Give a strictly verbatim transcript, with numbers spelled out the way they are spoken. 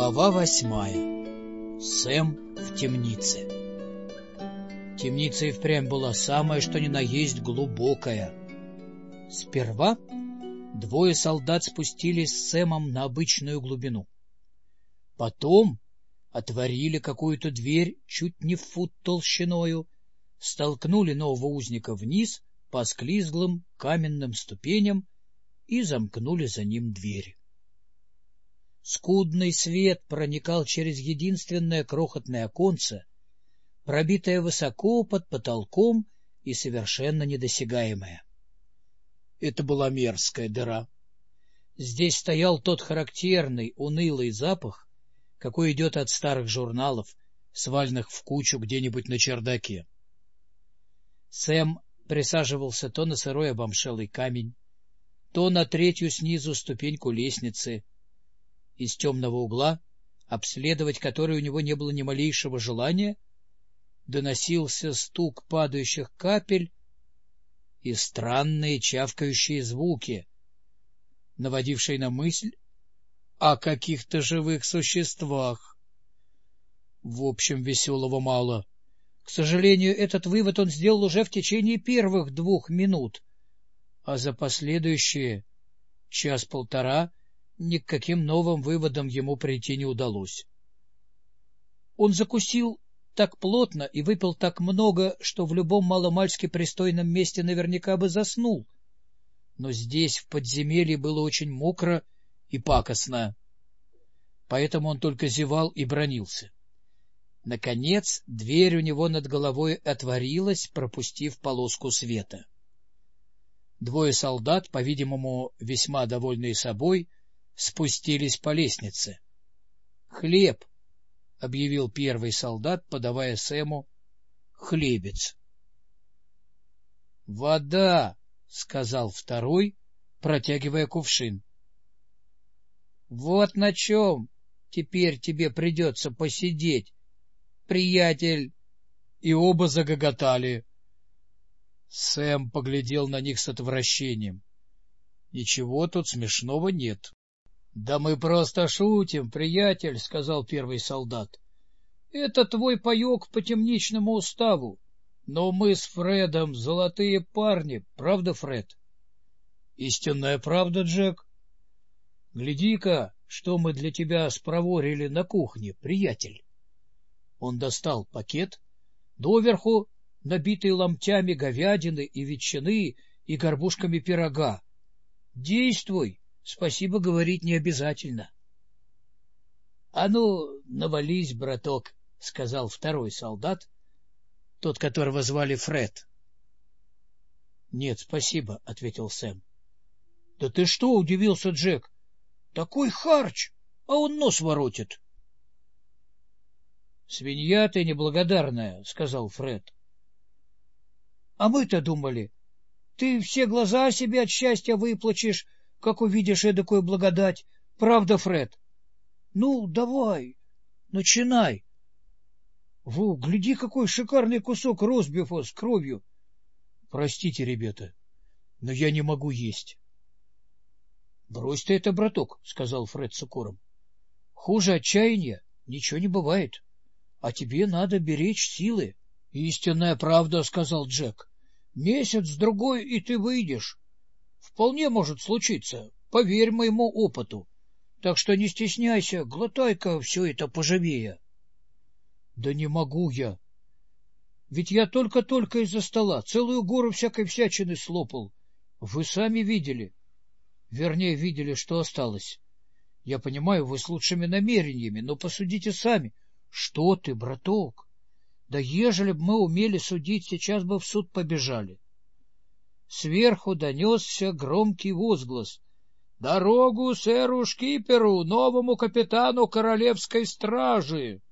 Глава восьмая. Сэм в темнице. Темница и впрямь была самая, что ни на есть, глубокая. Сперва двое солдат спустились с Сэмом на обычную глубину. Потом отворили какую-то дверь чуть не в фут толщиною, столкнули нового узника вниз по склизглым каменным ступеням и замкнули за ним дверь. Скудный свет проникал через единственное крохотное оконце, пробитое высоко под потолком и совершенно недосягаемое. Это была мерзкая дыра. Здесь стоял тот характерный унылый запах, какой идет от старых журналов, сваленных в кучу где-нибудь на чердаке. Сэм присаживался то на сырой обомшелый камень, то на третью снизу ступеньку лестницы. Из темного угла, обследовать который у него не было ни малейшего желания, доносился стук падающих капель и странные чавкающие звуки, наводившие на мысль о каких-то живых существах. В общем, веселого мало. К сожалению, этот вывод он сделал уже в течение первых двух минут, а за последующие час-полтора ни к каким новым выводам ему прийти не удалось. Он закусил так плотно и выпил так много, что в любом маломальски пристойном месте наверняка бы заснул. Но здесь, в подземелье, было очень мокро и пакостно. Поэтому он только зевал и бранился. Наконец, дверь у него над головой отворилась, пропустив полоску света. Двое солдат, по-видимому, весьма довольные собой, спустились по лестнице. — Хлеб! — объявил первый солдат, подавая Сэму хлебец. — Вода! — сказал второй, протягивая кувшин. — Вот на чем теперь тебе придется посидеть, приятель! И оба загоготали. Сэм поглядел на них с отвращением. Ничего тут смешного нет. — Да мы просто шутим, приятель, — сказал первый солдат. — Это твой паек по темничному уставу. Но мы с Фредом золотые парни, правда, Фред? — Истинная правда, Джек. — Гляди-ка, что мы для тебя спроворили на кухне, приятель. Он достал пакет, доверху набитый ломтями говядины и ветчины и горбушками пирога. Действуй! Спасибо говорить не обязательно. — А ну, навались, браток, — сказал второй солдат, тот, которого звали Фред. — Нет, спасибо, — ответил Сэм. — Да ты что, — удивился Джек, — такой харч, а он нос воротит. — Свинья ты неблагодарная, — сказал Фред. — А мы-то думали, ты все глаза себе от счастья выплачешь, как увидишь эдакую благодать. Правда, Фред? Ну, давай, начинай. Во, гляди, какой шикарный кусок ростбифа с кровью. Простите, ребята, но я не могу есть. Брось ты это, браток, — сказал Фред с укором. Хуже отчаяния ничего не бывает, а тебе надо беречь силы. Истинная правда, — сказал Джек. Месяц-другой, и ты выйдешь. Вполне может случиться, поверь моему опыту. Так что не стесняйся, глотай-ка все это поживее. — Да не могу я. Ведь я только-только из-за стола целую гору всякой всячины слопал. Вы сами видели. Вернее, видели, что осталось. Я понимаю, вы с лучшими намерениями, но посудите сами. Что ты, браток? Да ежели б мы умели судить, сейчас бы в суд побежали. Сверху донесся громкий возглас. — Дорогу сэру Шкиперу, новому капитану королевской стражи!